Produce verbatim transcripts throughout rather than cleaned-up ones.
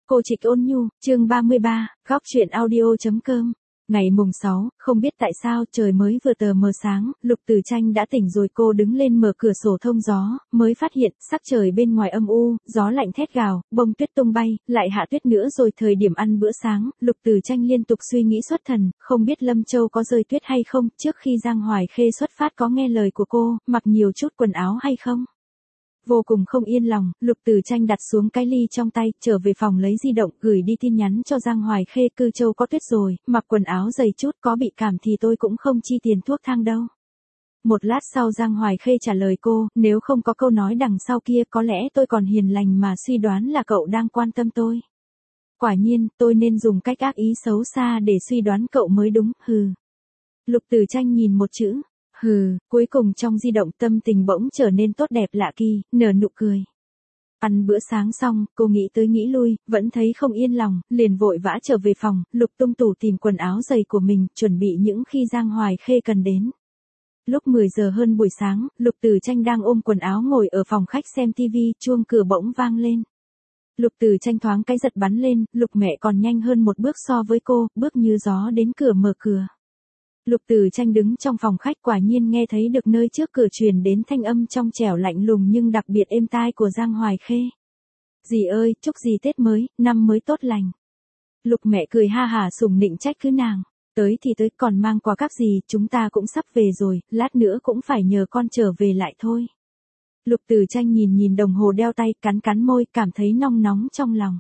Cô Trịch Ôn Nhu, chương ba mươi ba, góc truyện audio.com. Ngày mùng sáu, không biết tại sao trời mới vừa tờ mờ sáng, Lục Từ Tranh đã tỉnh rồi. Cô đứng lên mở cửa sổ thông gió, mới phát hiện sắc trời bên ngoài âm u, gió lạnh thét gào, bông tuyết tung bay, lại hạ tuyết nữa rồi. Thời điểm ăn bữa sáng, Lục Từ Tranh liên tục suy nghĩ xuất thần, không biết Lâm Châu có rơi tuyết hay không, trước khi Giang Hoài Khê xuất phát có nghe lời của cô, mặc nhiều chút quần áo hay không. Vô cùng không yên lòng, Lục Từ Tranh đặt xuống cái ly trong tay, trở về phòng lấy di động, gửi đi tin nhắn cho Giang Hoài Khê. Cư Châu có tuyết rồi, mặc quần áo dày chút, có bị cảm thì tôi cũng không chi tiền thuốc thang đâu. Một lát sau Giang Hoài Khê trả lời cô, nếu không có câu nói đằng sau kia có lẽ tôi còn hiền lành mà suy đoán là cậu đang quan tâm tôi. Quả nhiên, tôi nên dùng cách ác ý xấu xa để suy đoán cậu mới đúng, hừ. Lục Từ Tranh nhìn một chữ. Hừ, cuối cùng trong di động tâm tình bỗng trở nên tốt đẹp lạ kỳ, nở nụ cười. Ăn bữa sáng xong, cô nghĩ tới nghĩ lui, vẫn thấy không yên lòng, liền vội vã trở về phòng, lục tung tủ tìm quần áo giày của mình, chuẩn bị những khi Giang Hoài Khê cần đến. Lúc mười giờ hơn buổi sáng, Lục Từ Tranh đang ôm quần áo ngồi ở phòng khách xem tivi, chuông cửa bỗng vang lên. Lục Từ Tranh thoáng cái giật bắn lên, Lục mẹ còn nhanh hơn một bước so với cô, bước như gió đến cửa mở cửa. Lục Từ Tranh đứng trong phòng khách, quả nhiên nghe thấy được nơi trước cửa truyền đến thanh âm trong trẻo lạnh lùng nhưng đặc biệt êm tai của Giang Hoài Khê. Dì ơi, chúc dì Tết mới, năm mới tốt lành. Lục mẹ cười ha hả sủng nịnh trách cứ nàng. Tới thì tới, còn mang quà các gì, chúng ta cũng sắp về rồi, lát nữa cũng phải nhờ con trở về lại thôi. Lục Từ Tranh nhìn nhìn đồng hồ đeo tay, cắn cắn môi, cảm thấy nong nóng trong lòng.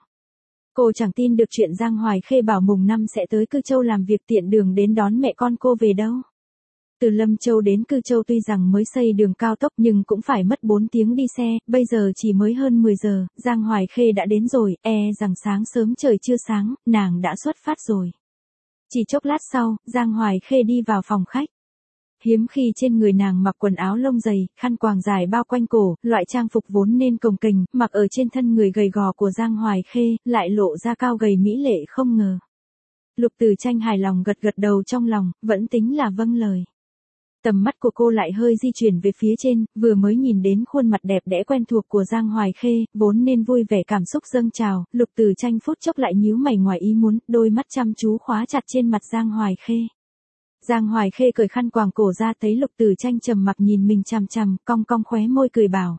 Cô chẳng tin được chuyện Giang Hoài Khê bảo mùng năm sẽ tới Cư Châu làm việc, tiện đường đến đón mẹ con cô về đâu. Từ Lâm Châu đến Cư Châu tuy rằng mới xây đường cao tốc nhưng cũng phải mất bốn tiếng đi xe, bây giờ chỉ mới hơn mười giờ, Giang Hoài Khê đã đến rồi, e rằng sáng sớm trời chưa sáng, nàng đã xuất phát rồi. Chỉ chốc lát sau, Giang Hoài Khê đi vào phòng khách. Hiếm khi trên người nàng mặc quần áo lông dày, khăn quàng dài bao quanh cổ, loại trang phục vốn nên cồng kềnh, mặc ở trên thân người gầy gò của Giang Hoài Khê, lại lộ ra cao gầy mỹ lệ không ngờ. Lục Từ Tranh hài lòng gật gật đầu trong lòng, vẫn tính là vâng lời. Tầm mắt của cô lại hơi di chuyển về phía trên, vừa mới nhìn đến khuôn mặt đẹp đẽ quen thuộc của Giang Hoài Khê, vốn nên vui vẻ cảm xúc dâng trào, Lục Từ Tranh phút chốc lại nhíu mày ngoài ý muốn, đôi mắt chăm chú khóa chặt trên mặt Giang Hoài Khê. Giang Hoài Khê cởi khăn quàng cổ ra, thấy Lục Từ Tranh trầm mặc nhìn mình chằm chằm, cong cong khóe môi cười bảo.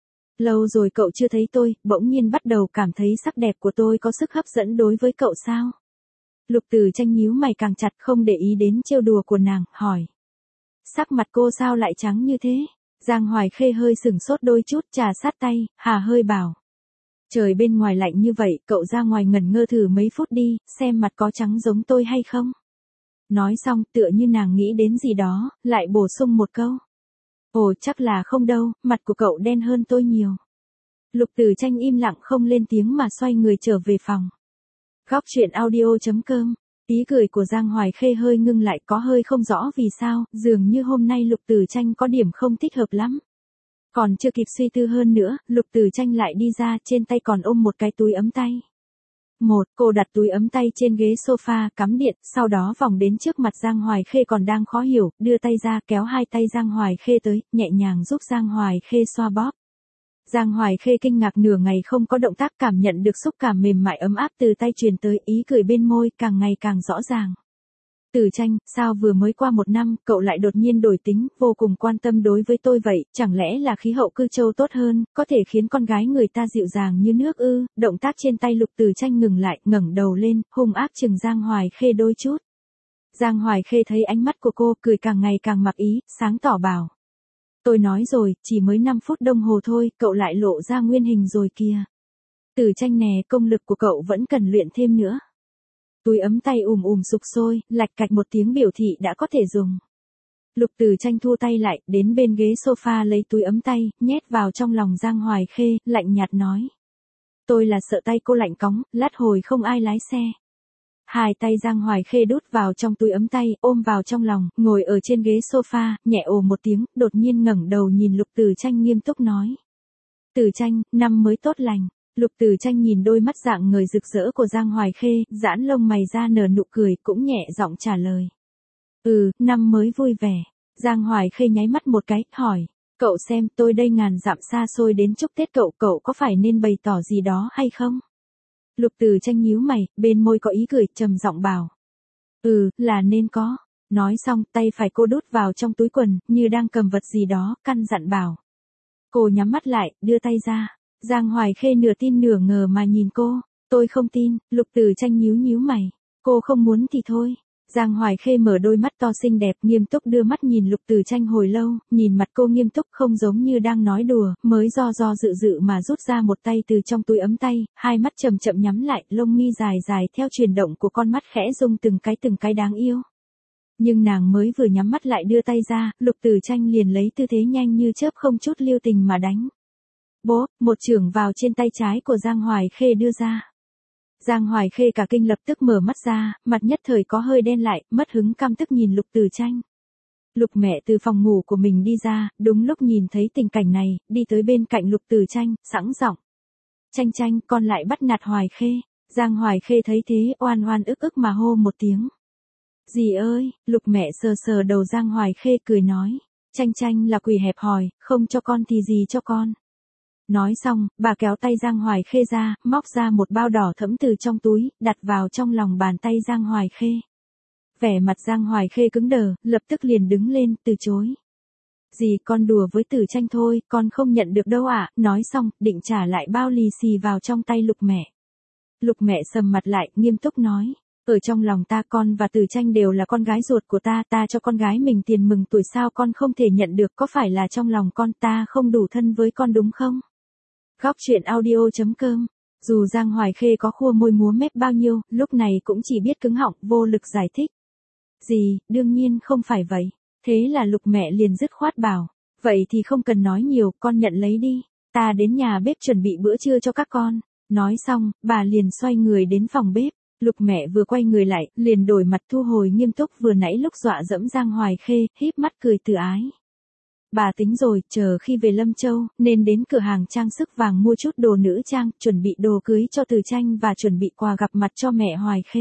Lâu rồi cậu chưa thấy tôi, bỗng nhiên bắt đầu cảm thấy sắc đẹp của tôi có sức hấp dẫn đối với cậu sao? Lục Từ Tranh nhíu mày càng chặt, không để ý đến trêu đùa của nàng, hỏi. Sắc mặt cô sao lại trắng như thế? Giang Hoài Khê hơi sửng sốt đôi chút, trà sát tay, hà hơi bảo. Trời bên ngoài lạnh như vậy, cậu ra ngoài ngẩn ngơ thử mấy phút đi, xem mặt có trắng giống tôi hay không? Nói xong, tựa như nàng nghĩ đến gì đó, lại bổ sung một câu. Ồ, chắc là không đâu, mặt của cậu đen hơn tôi nhiều. Lục Từ Tranh im lặng không lên tiếng mà xoay người trở về phòng. Góc truyện audio.com. Ý cười của Giang Hoài Khê hơi ngưng lại, có hơi không rõ vì sao, dường như hôm nay Lục Từ Tranh có điểm không thích hợp lắm. Còn chưa kịp suy tư hơn nữa, Lục Từ Tranh lại đi ra, trên tay còn ôm một cái túi ấm tay. Một, cô đặt túi ấm tay trên ghế sofa, cắm điện, sau đó vòng đến trước mặt Giang Hoài Khê còn đang khó hiểu, đưa tay ra kéo hai tay Giang Hoài Khê tới, nhẹ nhàng giúp Giang Hoài Khê xoa bóp. Giang Hoài Khê kinh ngạc nửa ngày không có động tác, cảm nhận được xúc cảm mềm mại ấm áp từ tay truyền tới, ý cười bên môi càng ngày càng rõ ràng. Từ Tranh, sao vừa mới qua một năm, cậu lại đột nhiên đổi tính, vô cùng quan tâm đối với tôi vậy, chẳng lẽ là khí hậu Cư Châu tốt hơn, có thể khiến con gái người ta dịu dàng như nước ư? Động tác trên tay Lục Từ Tranh ngừng lại, ngẩng đầu lên, hung ác chừng Giang Hoài Khê đôi chút. Giang Hoài Khê thấy ánh mắt của cô, cười càng ngày càng mặc ý, sáng tỏ bảo. Tôi nói rồi, chỉ mới năm phút đồng hồ thôi, cậu lại lộ ra nguyên hình rồi kìa. Từ Tranh nè, công lực của cậu vẫn cần luyện thêm nữa. Túi ấm tay ùm ùm sục sôi, lạch cạch một tiếng biểu thị đã có thể dùng. Lục Từ Tranh thua tay lại, đến bên ghế sofa lấy túi ấm tay, nhét vào trong lòng Giang Hoài Khê, lạnh nhạt nói. Tôi là sợ tay cô lạnh cóng, lát hồi không ai lái xe. Hai tay Giang Hoài Khê đút vào trong túi ấm tay, ôm vào trong lòng, ngồi ở trên ghế sofa, nhẹ ồ một tiếng, đột nhiên ngẩng đầu nhìn Lục Từ Tranh nghiêm túc nói. Từ Tranh, năm mới tốt lành. Lục Từ Tranh nhìn đôi mắt dạng người rực rỡ của Giang Hoài Khê, giãn lông mày ra nở nụ cười, cũng nhẹ giọng trả lời. Ừ, năm mới vui vẻ. Giang Hoài Khê nháy mắt một cái, hỏi. Cậu xem, tôi đây ngàn dặm xa xôi đến chúc Tết cậu, cậu có phải nên bày tỏ gì đó hay không? Lục Từ Tranh nhíu mày, bên môi có ý cười, trầm giọng bảo. Ừ, là nên có. Nói xong, tay phải cô đút vào trong túi quần, như đang cầm vật gì đó, căn dặn bảo. Cô nhắm mắt lại, đưa tay ra. Giang Hoài Khê nửa tin nửa ngờ mà nhìn cô. Tôi không tin. Lục Từ Tranh nhíu nhíu mày. Cô không muốn thì thôi. Giang Hoài Khê mở đôi mắt to xinh đẹp, nghiêm túc đưa mắt nhìn Lục Từ Tranh hồi lâu, nhìn mặt cô nghiêm túc không giống như đang nói đùa, mới do do dự dự mà rút ra một tay từ trong túi ấm tay, hai mắt chậm chậm nhắm lại, lông mi dài dài theo chuyển động của con mắt khẽ rung từng cái từng cái đáng yêu. Nhưng nàng mới vừa nhắm mắt lại đưa tay ra, Lục Từ Tranh liền lấy tư thế nhanh như chớp không chút lưu tình mà đánh. Bố, một chưởng vào trên tay trái của Giang Hoài Khê đưa ra. Giang Hoài Khê cả kinh lập tức mở mắt ra, mặt nhất thời có hơi đen lại, mất hứng căm tức nhìn Lục Từ Tranh. Lục mẹ từ phòng ngủ của mình đi ra, đúng lúc nhìn thấy tình cảnh này, đi tới bên cạnh Lục Từ Tranh, sẵn giọng. Tranh Tranh, con lại bắt nạt Hoài Khê. Giang Hoài Khê thấy thế, oan oan ức ức mà hô một tiếng. Dì ơi, Lục mẹ sờ sờ đầu Giang Hoài Khê cười nói. Tranh Tranh là quỷ hẹp hòi, không cho con thì gì cho con. Nói xong, bà kéo tay Giang Hoài Khê ra, móc ra một bao đỏ thẫm từ trong túi, đặt vào trong lòng bàn tay Giang Hoài Khê. Vẻ mặt Giang Hoài Khê cứng đờ, lập tức liền đứng lên, từ chối. Dì con đùa với Từ Tranh thôi, con không nhận được đâu ạ. Nói xong, định trả lại bao lì xì vào trong tay Lục mẹ. Lục mẹ sầm mặt lại, nghiêm túc nói. Ở trong lòng ta con và Từ Tranh đều là con gái ruột của ta, ta cho con gái mình tiền mừng tuổi sao con không thể nhận được, có phải là trong lòng con ta không đủ thân với con đúng không? Góc truyện audio chấm com. Dù Giang Hoài Khê có khua môi múa mép bao nhiêu, lúc này cũng chỉ biết cứng họng, vô lực giải thích. Dì, đương nhiên không phải vậy. Thế là Lục mẹ liền dứt khoát bảo. Vậy thì không cần nói nhiều, con nhận lấy đi. Ta đến nhà bếp chuẩn bị bữa trưa cho các con. Nói xong, bà liền xoay người đến phòng bếp. Lục mẹ vừa quay người lại, liền đổi mặt thu hồi nghiêm túc vừa nãy lúc dọa dẫm Giang Hoài Khê, híp mắt cười từ ái. Bà tính rồi, chờ khi về Lâm Châu, nên đến cửa hàng trang sức vàng mua chút đồ nữ trang, chuẩn bị đồ cưới cho Từ Tranh và chuẩn bị quà gặp mặt cho mẹ Hoài Khê.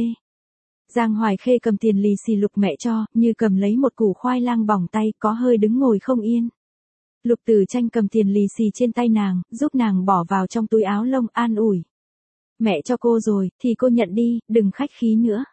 Giang Hoài Khê cầm tiền lì xì Lục mẹ cho, như cầm lấy một củ khoai lang bỏng tay, có hơi đứng ngồi không yên. Lục Từ Tranh cầm tiền lì xì trên tay nàng, giúp nàng bỏ vào trong túi áo lông, an ủi. Mẹ cho cô rồi, thì cô nhận đi, đừng khách khí nữa.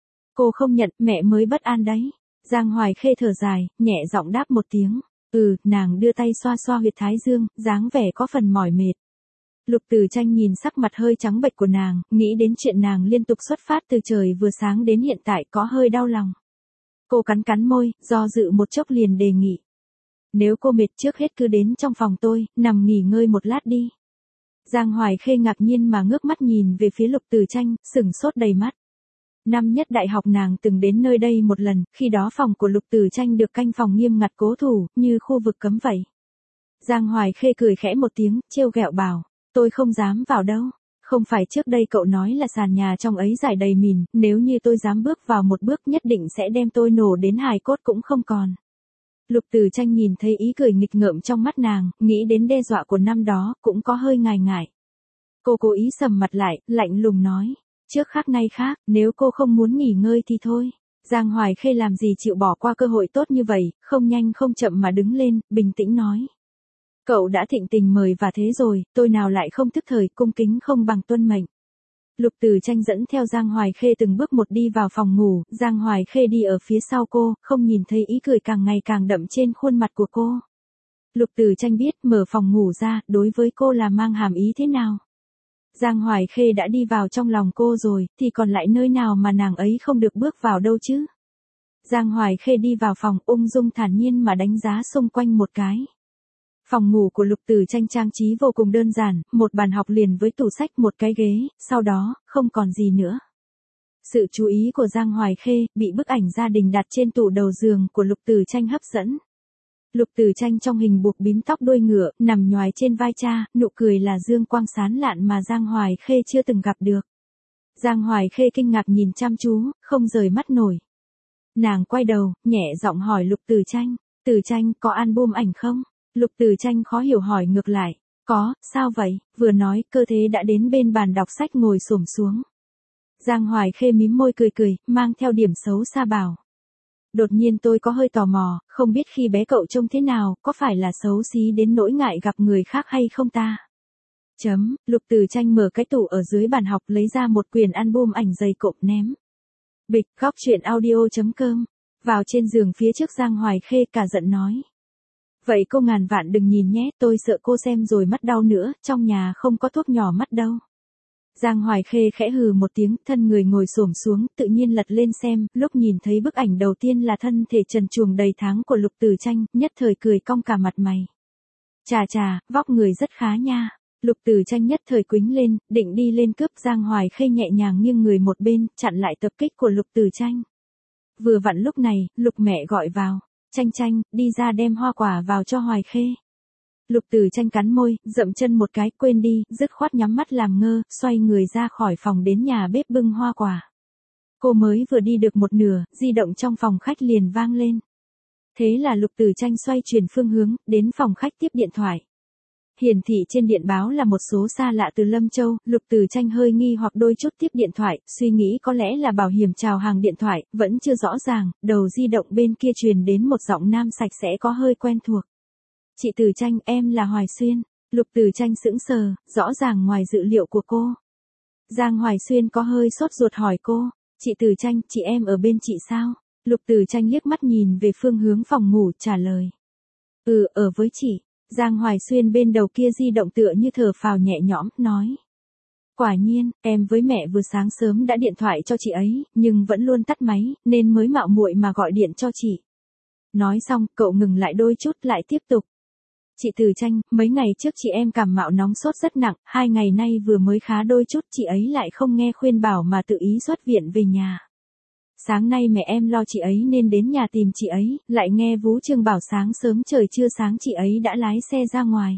Cô không nhận, mẹ mới bất an đấy. Giang Hoài Khê thở dài, nhẹ giọng đáp một tiếng. Ừ, nàng đưa tay xoa xoa huyệt thái dương, dáng vẻ có phần mỏi mệt. Lục Từ Tranh nhìn sắc mặt hơi trắng bệch của nàng, nghĩ đến chuyện nàng liên tục xuất phát từ trời vừa sáng đến hiện tại có hơi đau lòng. Cô cắn cắn môi, do dự một chốc liền đề nghị. Nếu cô mệt trước hết cứ đến trong phòng tôi, nằm nghỉ ngơi một lát đi. Giang Hoài Khê ngạc nhiên mà ngước mắt nhìn về phía Lục Từ Tranh, sửng sốt đầy mắt. Năm nhất đại học nàng từng đến nơi đây một lần, khi đó phòng của Lục Từ Tranh được canh phòng nghiêm ngặt cố thủ, như khu vực cấm vậy. Giang Hoài Khê cười khẽ một tiếng, trêu ghẹo bảo, tôi không dám vào đâu. Không phải trước đây cậu nói là sàn nhà trong ấy rải đầy mìn, nếu như tôi dám bước vào một bước nhất định sẽ đem tôi nổ đến hài cốt cũng không còn. Lục Từ Tranh nhìn thấy ý cười nghịch ngợm trong mắt nàng, nghĩ đến đe dọa của năm đó, cũng có hơi ngại ngại. Cô cố ý sầm mặt lại, lạnh lùng nói. Trước khác nay khác, nếu cô không muốn nghỉ ngơi thì thôi. Giang Hoài Khê làm gì chịu bỏ qua cơ hội tốt như vậy, không nhanh không chậm mà đứng lên, bình tĩnh nói. Cậu đã thịnh tình mời và thế rồi, tôi nào lại không thức thời, cung kính không bằng tuân mệnh. Lục Từ Tranh dẫn theo Giang Hoài Khê từng bước một đi vào phòng ngủ, Giang Hoài Khê đi ở phía sau cô, không nhìn thấy ý cười càng ngày càng đậm trên khuôn mặt của cô. Lục Từ Tranh biết mở phòng ngủ ra, đối với cô là mang hàm ý thế nào. Giang Hoài Khê đã đi vào trong lòng cô rồi, thì còn lại nơi nào mà nàng ấy không được bước vào đâu chứ. Giang Hoài Khê đi vào phòng, ung dung thản nhiên mà đánh giá xung quanh một cái. Phòng ngủ của Lục Từ Tranh trang trí vô cùng đơn giản, một bàn học liền với tủ sách, một cái ghế, sau đó, không còn gì nữa. Sự chú ý của Giang Hoài Khê, bị bức ảnh gia đình đặt trên tủ đầu giường của Lục Từ Tranh hấp dẫn. Lục Từ Tranh trong hình buộc bím tóc đuôi ngựa, nằm nhoài trên vai cha, nụ cười là dương quang sán lạn mà Giang Hoài Khê chưa từng gặp được. Giang Hoài Khê kinh ngạc nhìn chăm chú, không rời mắt nổi. Nàng quay đầu, nhẹ giọng hỏi Lục Từ Tranh, Từ Tranh có album ảnh không? Lục Từ Tranh khó hiểu hỏi ngược lại, có, sao vậy? Vừa nói, cơ thế đã đến bên bàn đọc sách ngồi xổm xuống. Giang Hoài Khê mím môi cười cười, mang theo điểm xấu xa bảo. Đột nhiên tôi có hơi tò mò, không biết khi bé cậu trông thế nào, có phải là xấu xí đến nỗi ngại gặp người khác hay không ta? Chấm, Lục Từ Tranh mở cái tủ ở dưới bàn học lấy ra một quyển album ảnh dày cộm ném. Bịch, góc truyện audio chấm com. Vào trên giường phía trước Giang Hoài Khê cả giận nói. Vậy cô ngàn vạn đừng nhìn nhé, tôi sợ cô xem rồi mắt đau nữa, trong nhà không có thuốc nhỏ mắt đâu. Giang Hoài Khê khẽ hừ một tiếng, thân người ngồi xổm xuống, tự nhiên lật lên xem, lúc nhìn thấy bức ảnh đầu tiên là thân thể trần truồng đầy tháng của Lục Từ Tranh, nhất thời cười cong cả mặt mày. Chà chà, vóc người rất khá nha. Lục Từ Tranh nhất thời quĩnh lên, định đi lên cướp. Giang Hoài Khê nhẹ nhàng nghiêng người một bên, chặn lại tập kích của Lục Từ Tranh. Vừa vặn lúc này, Lục mẹ gọi vào. Tranh Tranh, đi ra đem hoa quả vào cho Hoài Khê. Lục Từ Tranh cắn môi, dậm chân một cái, quên đi, dứt khoát nhắm mắt làm ngơ, xoay người ra khỏi phòng đến nhà bếp bưng hoa quả. Cô mới vừa đi được một nửa, di động trong phòng khách liền vang lên. Thế là Lục Từ Tranh xoay chuyển phương hướng, đến phòng khách tiếp điện thoại. Hiển thị trên điện báo là một số xa lạ từ Lâm Châu, Lục Từ Tranh hơi nghi hoặc đôi chút tiếp điện thoại, suy nghĩ có lẽ là bảo hiểm chào hàng điện thoại, vẫn chưa rõ ràng, đầu di động bên kia truyền đến một giọng nam sạch sẽ có hơi quen thuộc. Chị Từ Tranh, em là Hoài Xuyên. Lục Từ Tranh sững sờ, rõ ràng ngoài dự liệu của cô. Giang Hoài Xuyên có hơi sốt ruột hỏi cô, chị Từ Tranh, chị em ở bên chị sao? Lục Từ Tranh liếc mắt nhìn về phương hướng phòng ngủ trả lời. Ừ, ở với chị. Giang Hoài Xuyên bên đầu kia di động tựa như thở phào nhẹ nhõm, nói. Quả nhiên, em với mẹ vừa sáng sớm đã điện thoại cho chị ấy, nhưng vẫn luôn tắt máy, nên mới mạo muội mà gọi điện cho chị. Nói xong, cậu ngừng lại đôi chút lại tiếp tục. Chị Từ Tranh, mấy ngày trước chị em cảm mạo nóng sốt rất nặng, hai ngày nay vừa mới khá đôi chút, chị ấy lại không nghe khuyên bảo mà tự ý xuất viện về nhà. Sáng nay mẹ em lo chị ấy nên đến nhà tìm chị ấy, lại nghe Vú Trương bảo sáng sớm trời chưa sáng chị ấy đã lái xe ra ngoài.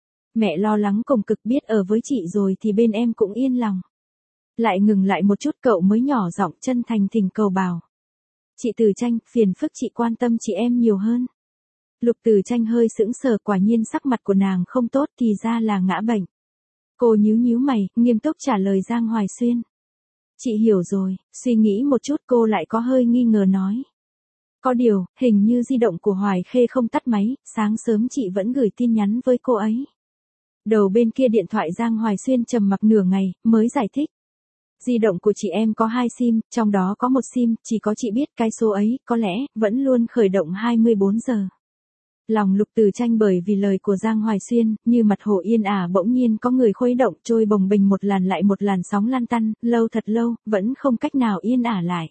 Mẹ lo lắng cùng cực, biết ở với chị rồi thì bên em cũng yên lòng. Lại ngừng lại một chút, cậu mới nhỏ giọng chân thành thỉnh cầu bảo. Chị Từ Tranh, phiền phức chị quan tâm chị em nhiều hơn. Lục Từ Tranh hơi sững sờ, quả nhiên sắc mặt của nàng không tốt, thì ra là ngã bệnh. Cô nhíu nhíu mày, nghiêm túc trả lời Giang Hoài Xuyên. Chị hiểu rồi, suy nghĩ một chút cô lại có hơi nghi ngờ nói. Có điều, hình như di động của Hoài Khê không tắt máy, sáng sớm chị vẫn gửi tin nhắn với cô ấy. Đầu bên kia điện thoại Giang Hoài Xuyên trầm mặc nửa ngày, mới giải thích. Di động của chị em có hai sim, trong đó có một sim, chỉ có chị biết cái số ấy, có lẽ, vẫn luôn khởi động hai mươi bốn giờ. Lòng Lục Từ Tranh bởi vì lời của Giang Hoài Xuyên, như mặt hồ yên ả bỗng nhiên có người khuấy động, trôi bồng bềnh một làn lại một làn sóng lan tăn, lâu thật lâu, vẫn không cách nào yên ả lại.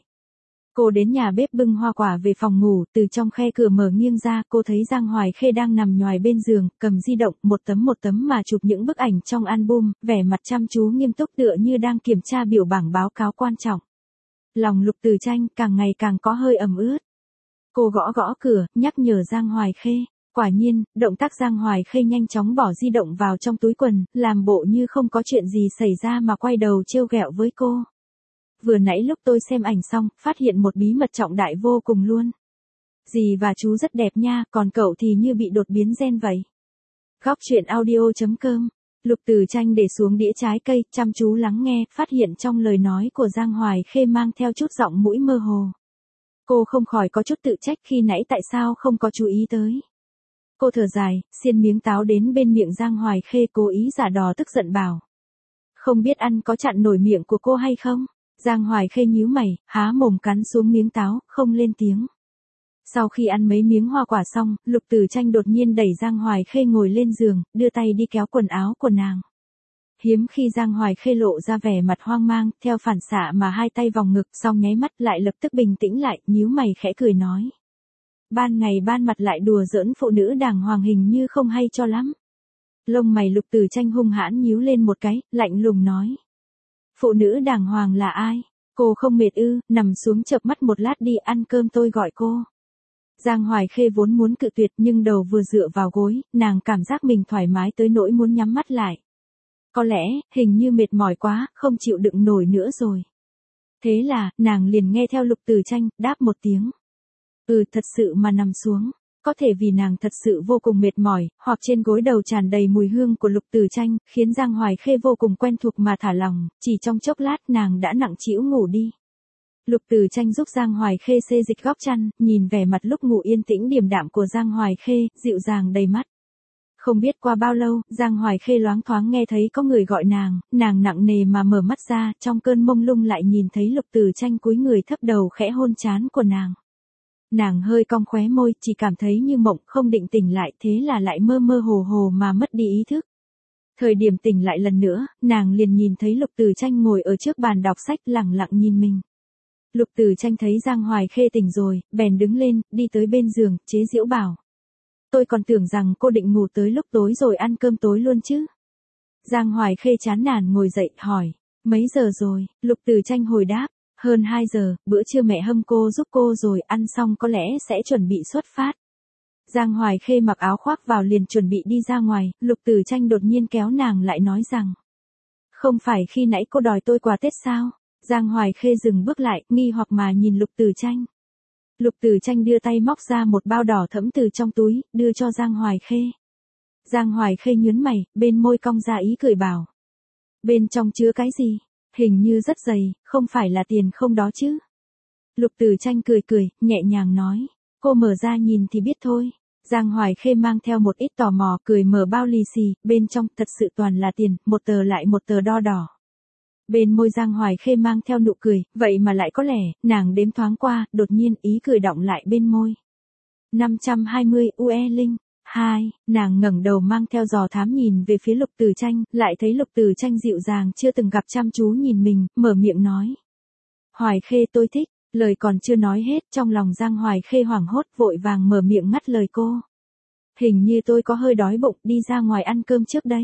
Cô đến nhà bếp bưng hoa quả về phòng ngủ, từ trong khe cửa mở nghiêng ra, cô thấy Giang Hoài Khê đang nằm nhoài bên giường, cầm di động, một tấm một tấm mà chụp những bức ảnh trong album, vẻ mặt chăm chú nghiêm túc tựa như đang kiểm tra biểu bảng báo cáo quan trọng. Lòng Lục Từ Tranh càng ngày càng có hơi ẩm ướt. Cô gõ gõ cửa, nhắc nhở Giang Hoài Khê. Quả nhiên, động tác Giang Hoài Khê nhanh chóng bỏ di động vào trong túi quần, làm bộ như không có chuyện gì xảy ra mà quay đầu trêu ghẹo với cô. Vừa nãy lúc tôi xem ảnh xong, phát hiện một bí mật trọng đại vô cùng luôn. Dì và chú rất đẹp nha, còn cậu thì như bị đột biến gen vậy. Góc truyện audio chấm com. Lục Từ Tranh để xuống đĩa trái cây, chăm chú lắng nghe, phát hiện trong lời nói của Giang Hoài Khê mang theo chút giọng mũi mơ hồ. Cô không khỏi có chút tự trách khi nãy tại sao không có chú ý tới. Cô thở dài, xiên miếng táo đến bên miệng Giang Hoài Khê, cố ý giả đò tức giận bảo. Không biết ăn có chặn nổi miệng của cô hay không? Giang Hoài Khê nhíu mày, há mồm cắn xuống miếng táo, không lên tiếng. Sau khi ăn mấy miếng hoa quả xong, Lục Từ Tranh đột nhiên đẩy Giang Hoài Khê ngồi lên giường, đưa tay đi kéo quần áo của nàng. Hiếm khi Giang Hoài Khê lộ ra vẻ mặt hoang mang, theo phản xạ mà hai tay vòng ngực, xong nháy mắt lại lập tức bình tĩnh lại, nhíu mày khẽ cười nói. Ban ngày ban mặt lại đùa giỡn phụ nữ đàng hoàng hình như không hay cho lắm. Lông mày Lục Từ Tranh hung hãn nhíu lên một cái, lạnh lùng nói. Phụ nữ đàng hoàng là ai? Cô không mệt ư? Nằm xuống chợp mắt một lát đi, ăn cơm tôi gọi cô. Giang Hoài Khê vốn muốn cự tuyệt nhưng đầu vừa dựa vào gối, nàng cảm giác mình thoải mái tới nỗi muốn nhắm mắt lại. Có lẽ, hình như mệt mỏi quá, không chịu đựng nổi nữa rồi. Thế là, nàng liền nghe theo Lục Từ Tranh, đáp một tiếng. Ừ, thật sự mà nằm xuống. Có thể vì nàng thật sự vô cùng mệt mỏi, hoặc trên gối đầu tràn đầy mùi hương của Lục Từ Tranh, khiến Giang Hoài Khê vô cùng quen thuộc mà thả lòng, chỉ trong chốc lát nàng đã nặng trĩu ngủ đi. Lục Từ Tranh giúp Giang Hoài Khê xê dịch góc chăn, nhìn vẻ mặt lúc ngủ yên tĩnh điềm đạm của Giang Hoài Khê, dịu dàng đầy mắt. Không biết qua bao lâu, Giang Hoài Khê loáng thoáng nghe thấy có người gọi nàng, nàng nặng nề mà mở mắt ra, trong cơn mông lung lại nhìn thấy Lục Tử Tranh cúi người thấp đầu khẽ hôn trán của nàng. Nàng hơi cong khóe môi, chỉ cảm thấy như mộng, không định tỉnh lại, thế là lại mơ mơ hồ hồ mà mất đi ý thức. Thời điểm tỉnh lại lần nữa, nàng liền nhìn thấy Lục Tử Tranh ngồi ở trước bàn đọc sách lẳng lặng nhìn mình. Lục Tử Tranh thấy Giang Hoài Khê tỉnh rồi, bèn đứng lên, đi tới bên giường, chế giễu bảo. Tôi còn tưởng rằng cô định ngủ tới lúc tối rồi ăn cơm tối luôn chứ. Giang Hoài Khê chán nản ngồi dậy, hỏi, mấy giờ rồi? Lục Tử Tranh hồi đáp, hơn hai giờ, bữa trưa mẹ hâm cô giúp cô rồi, ăn xong có lẽ sẽ chuẩn bị xuất phát. Giang Hoài Khê mặc áo khoác vào liền chuẩn bị đi ra ngoài, Lục Tử Tranh đột nhiên kéo nàng lại nói rằng, không phải khi nãy cô đòi tôi quà Tết sao? Giang Hoài Khê dừng bước lại, nghi hoặc mà nhìn Lục Tử Tranh. Lục Tử Tranh đưa tay móc ra một bao đỏ thẫm từ trong túi, đưa cho Giang Hoài Khê. Giang Hoài Khê nhướng mày, bên môi cong ra ý cười bảo. Bên trong chứa cái gì? Hình như rất dày, không phải là tiền không đó chứ? Lục Tử Tranh cười cười, nhẹ nhàng nói. Cô mở ra nhìn thì biết thôi. Giang Hoài Khê mang theo một ít tò mò, cười mở bao lì xì, bên trong thật sự toàn là tiền, một tờ lại một tờ đo đỏ. Bên môi Giang Hoài Khê mang theo nụ cười, vậy mà lại có lẻ, nàng đếm thoáng qua, đột nhiên ý cười đọng lại bên môi. năm trăm hai mươi u e Linh. Hai, nàng ngẩng đầu mang theo dò thám nhìn về phía Lục Tử Tranh, lại thấy Lục Tử Tranh dịu dàng chưa từng gặp chăm chú nhìn mình, mở miệng nói. Hoài Khê tôi thích, lời còn chưa nói hết, trong lòng Giang Hoài Khê hoảng hốt vội vàng mở miệng ngắt lời cô. Hình như tôi có hơi đói bụng, đi ra ngoài ăn cơm trước đây.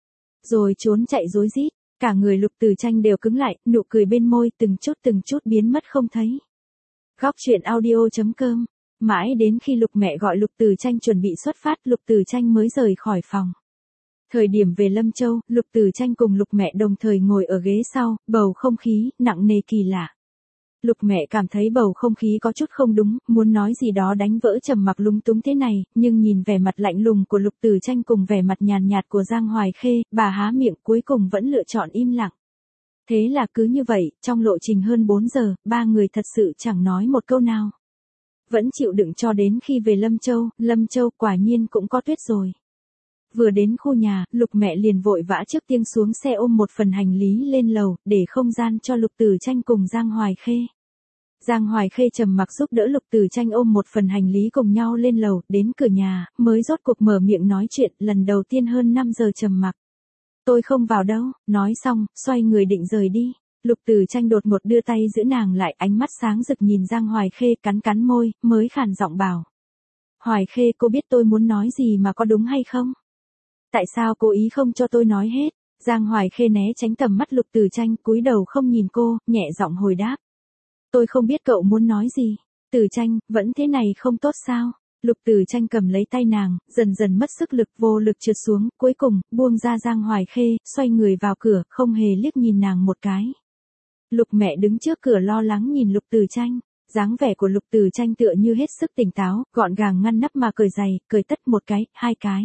Rồi trốn chạy rối rít. Cả người Lục Tử Tranh đều cứng lại, nụ cười bên môi từng chút từng chút biến mất không thấy. Góc truyện audio chấm com. Mãi đến khi Lục mẹ gọi Lục Tử Tranh chuẩn bị xuất phát, Lục Tử Tranh mới rời khỏi phòng. Thời điểm về Lâm Châu, Lục Tử Tranh cùng Lục mẹ đồng thời ngồi ở ghế sau, bầu không khí nặng nề kỳ lạ. Lục mẹ cảm thấy bầu không khí có chút không đúng, muốn nói gì đó đánh vỡ trầm mặc lúng túng thế này, nhưng nhìn vẻ mặt lạnh lùng của Lục Tử Tranh cùng vẻ mặt nhàn nhạt của Giang Hoài Khê, bà há miệng cuối cùng vẫn lựa chọn im lặng. Thế là cứ như vậy, trong lộ trình hơn bốn giờ, ba người thật sự chẳng nói một câu nào. Vẫn chịu đựng cho đến khi về Lâm Châu, Lâm Châu quả nhiên cũng có tuyết rồi. Vừa đến khu nhà, Lục mẹ liền vội vã trước tiên xuống xe ôm một phần hành lý lên lầu, để không gian cho Lục Tử Tranh cùng Giang Hoài Khê. Giang Hoài Khê trầm mặc giúp đỡ Lục Tử Tranh ôm một phần hành lý cùng nhau lên lầu, đến cửa nhà, mới rốt cuộc mở miệng nói chuyện, lần đầu tiên hơn năm giờ trầm mặc. Tôi không vào đâu, nói xong, xoay người định rời đi. Lục Tử Tranh đột ngột đưa tay giữ nàng lại, ánh mắt sáng rực nhìn Giang Hoài Khê, cắn cắn môi, mới khàn giọng bảo. Hoài Khê, cô biết tôi muốn nói gì mà có đúng hay không? Tại sao cố ý không cho tôi nói hết? Giang Hoài Khê né tránh tầm mắt Lục Tử Tranh, cúi đầu không nhìn cô, nhẹ giọng hồi đáp. Tôi không biết cậu muốn nói gì. Tử Tranh, vẫn thế này không tốt sao? Lục Tử Tranh cầm lấy tay nàng, dần dần mất sức lực, vô lực trượt xuống, cuối cùng, buông ra Giang Hoài Khê, xoay người vào cửa, không hề liếc nhìn nàng một cái. Lục mẹ đứng trước cửa lo lắng nhìn Lục Tử Tranh. Dáng vẻ của Lục Tử Tranh tựa như hết sức tỉnh táo, gọn gàng ngăn nắp mà cởi giày, cởi tất một cái, hai cái.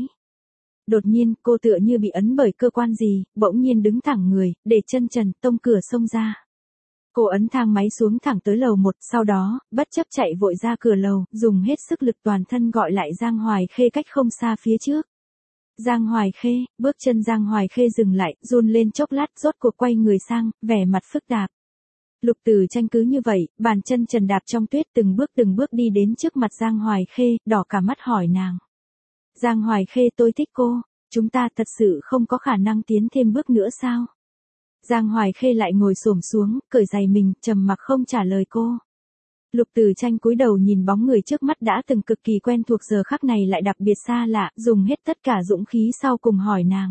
Đột nhiên, cô tựa như bị ấn bởi cơ quan gì, bỗng nhiên đứng thẳng người, để chân trần, tông cửa xông ra. Cô ấn thang máy xuống thẳng tới lầu một, sau đó, bất chấp chạy vội ra cửa lầu, dùng hết sức lực toàn thân gọi lại Giang Hoài Khê cách không xa phía trước. Giang Hoài Khê, bước chân Giang Hoài Khê dừng lại, run lên chốc lát, rốt cuộc quay người sang, vẻ mặt phức tạp. Lục Tử Tranh cứ như vậy, bàn chân trần đạp trong tuyết từng bước từng bước đi đến trước mặt Giang Hoài Khê, đỏ cả mắt hỏi nàng. Giang Hoài Khê, tôi thích cô, chúng ta thật sự không có khả năng tiến thêm bước nữa sao? Giang Hoài Khê lại ngồi xổm xuống, cởi giày mình, trầm mặc không trả lời cô. Lục Tử Tranh cúi đầu nhìn bóng người trước mắt đã từng cực kỳ quen thuộc giờ khắc này lại đặc biệt xa lạ, dùng hết tất cả dũng khí sau cùng hỏi nàng.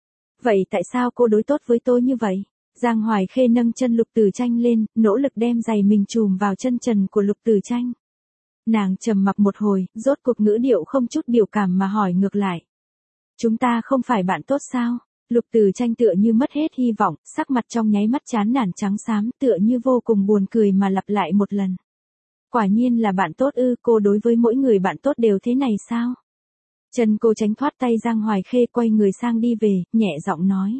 Vậy tại sao cô đối tốt với tôi như vậy? Giang Hoài Khê nâng chân Lục Tử Tranh lên, nỗ lực đem giày mình chùm vào chân trần của Lục Tử Tranh. Nàng trầm mặc một hồi, rốt cuộc ngữ điệu không chút biểu cảm mà hỏi ngược lại. Chúng ta không phải bạn tốt sao? Lục Tử Tranh tựa như mất hết hy vọng, sắc mặt trong nháy mắt chán nản trắng xám, tựa như vô cùng buồn cười mà lặp lại một lần. Quả nhiên là bạn tốt ư, cô đối với mỗi người bạn tốt đều thế này sao? Chân cô tránh thoát tay Giang Hoài Khê, quay người sang đi về, nhẹ giọng nói.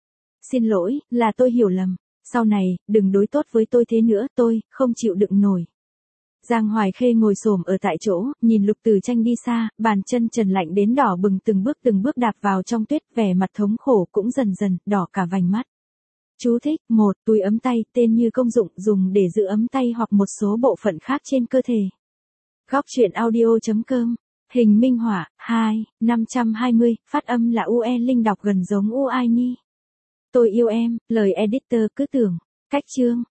Xin lỗi, là tôi hiểu lầm, sau này, đừng đối tốt với tôi thế nữa, tôi, không chịu đựng nổi. Giang Hoài Khê ngồi xổm ở tại chỗ, nhìn Lục Tử Tranh đi xa, bàn chân trần lạnh đến đỏ bừng từng bước từng bước đạp vào trong tuyết, vẻ mặt thống khổ cũng dần dần, đỏ cả vành mắt. Chú thích, một, túi ấm tay, tên như công dụng, dùng để giữ ấm tay hoặc một số bộ phận khác trên cơ thể. Góc truyện audio.com. Hình minh họa, hai, năm trăm hai mươi, phát âm là u e Linh đọc gần giống u ai ni. Tôi yêu em, lời editor cứ tưởng. Cách chương.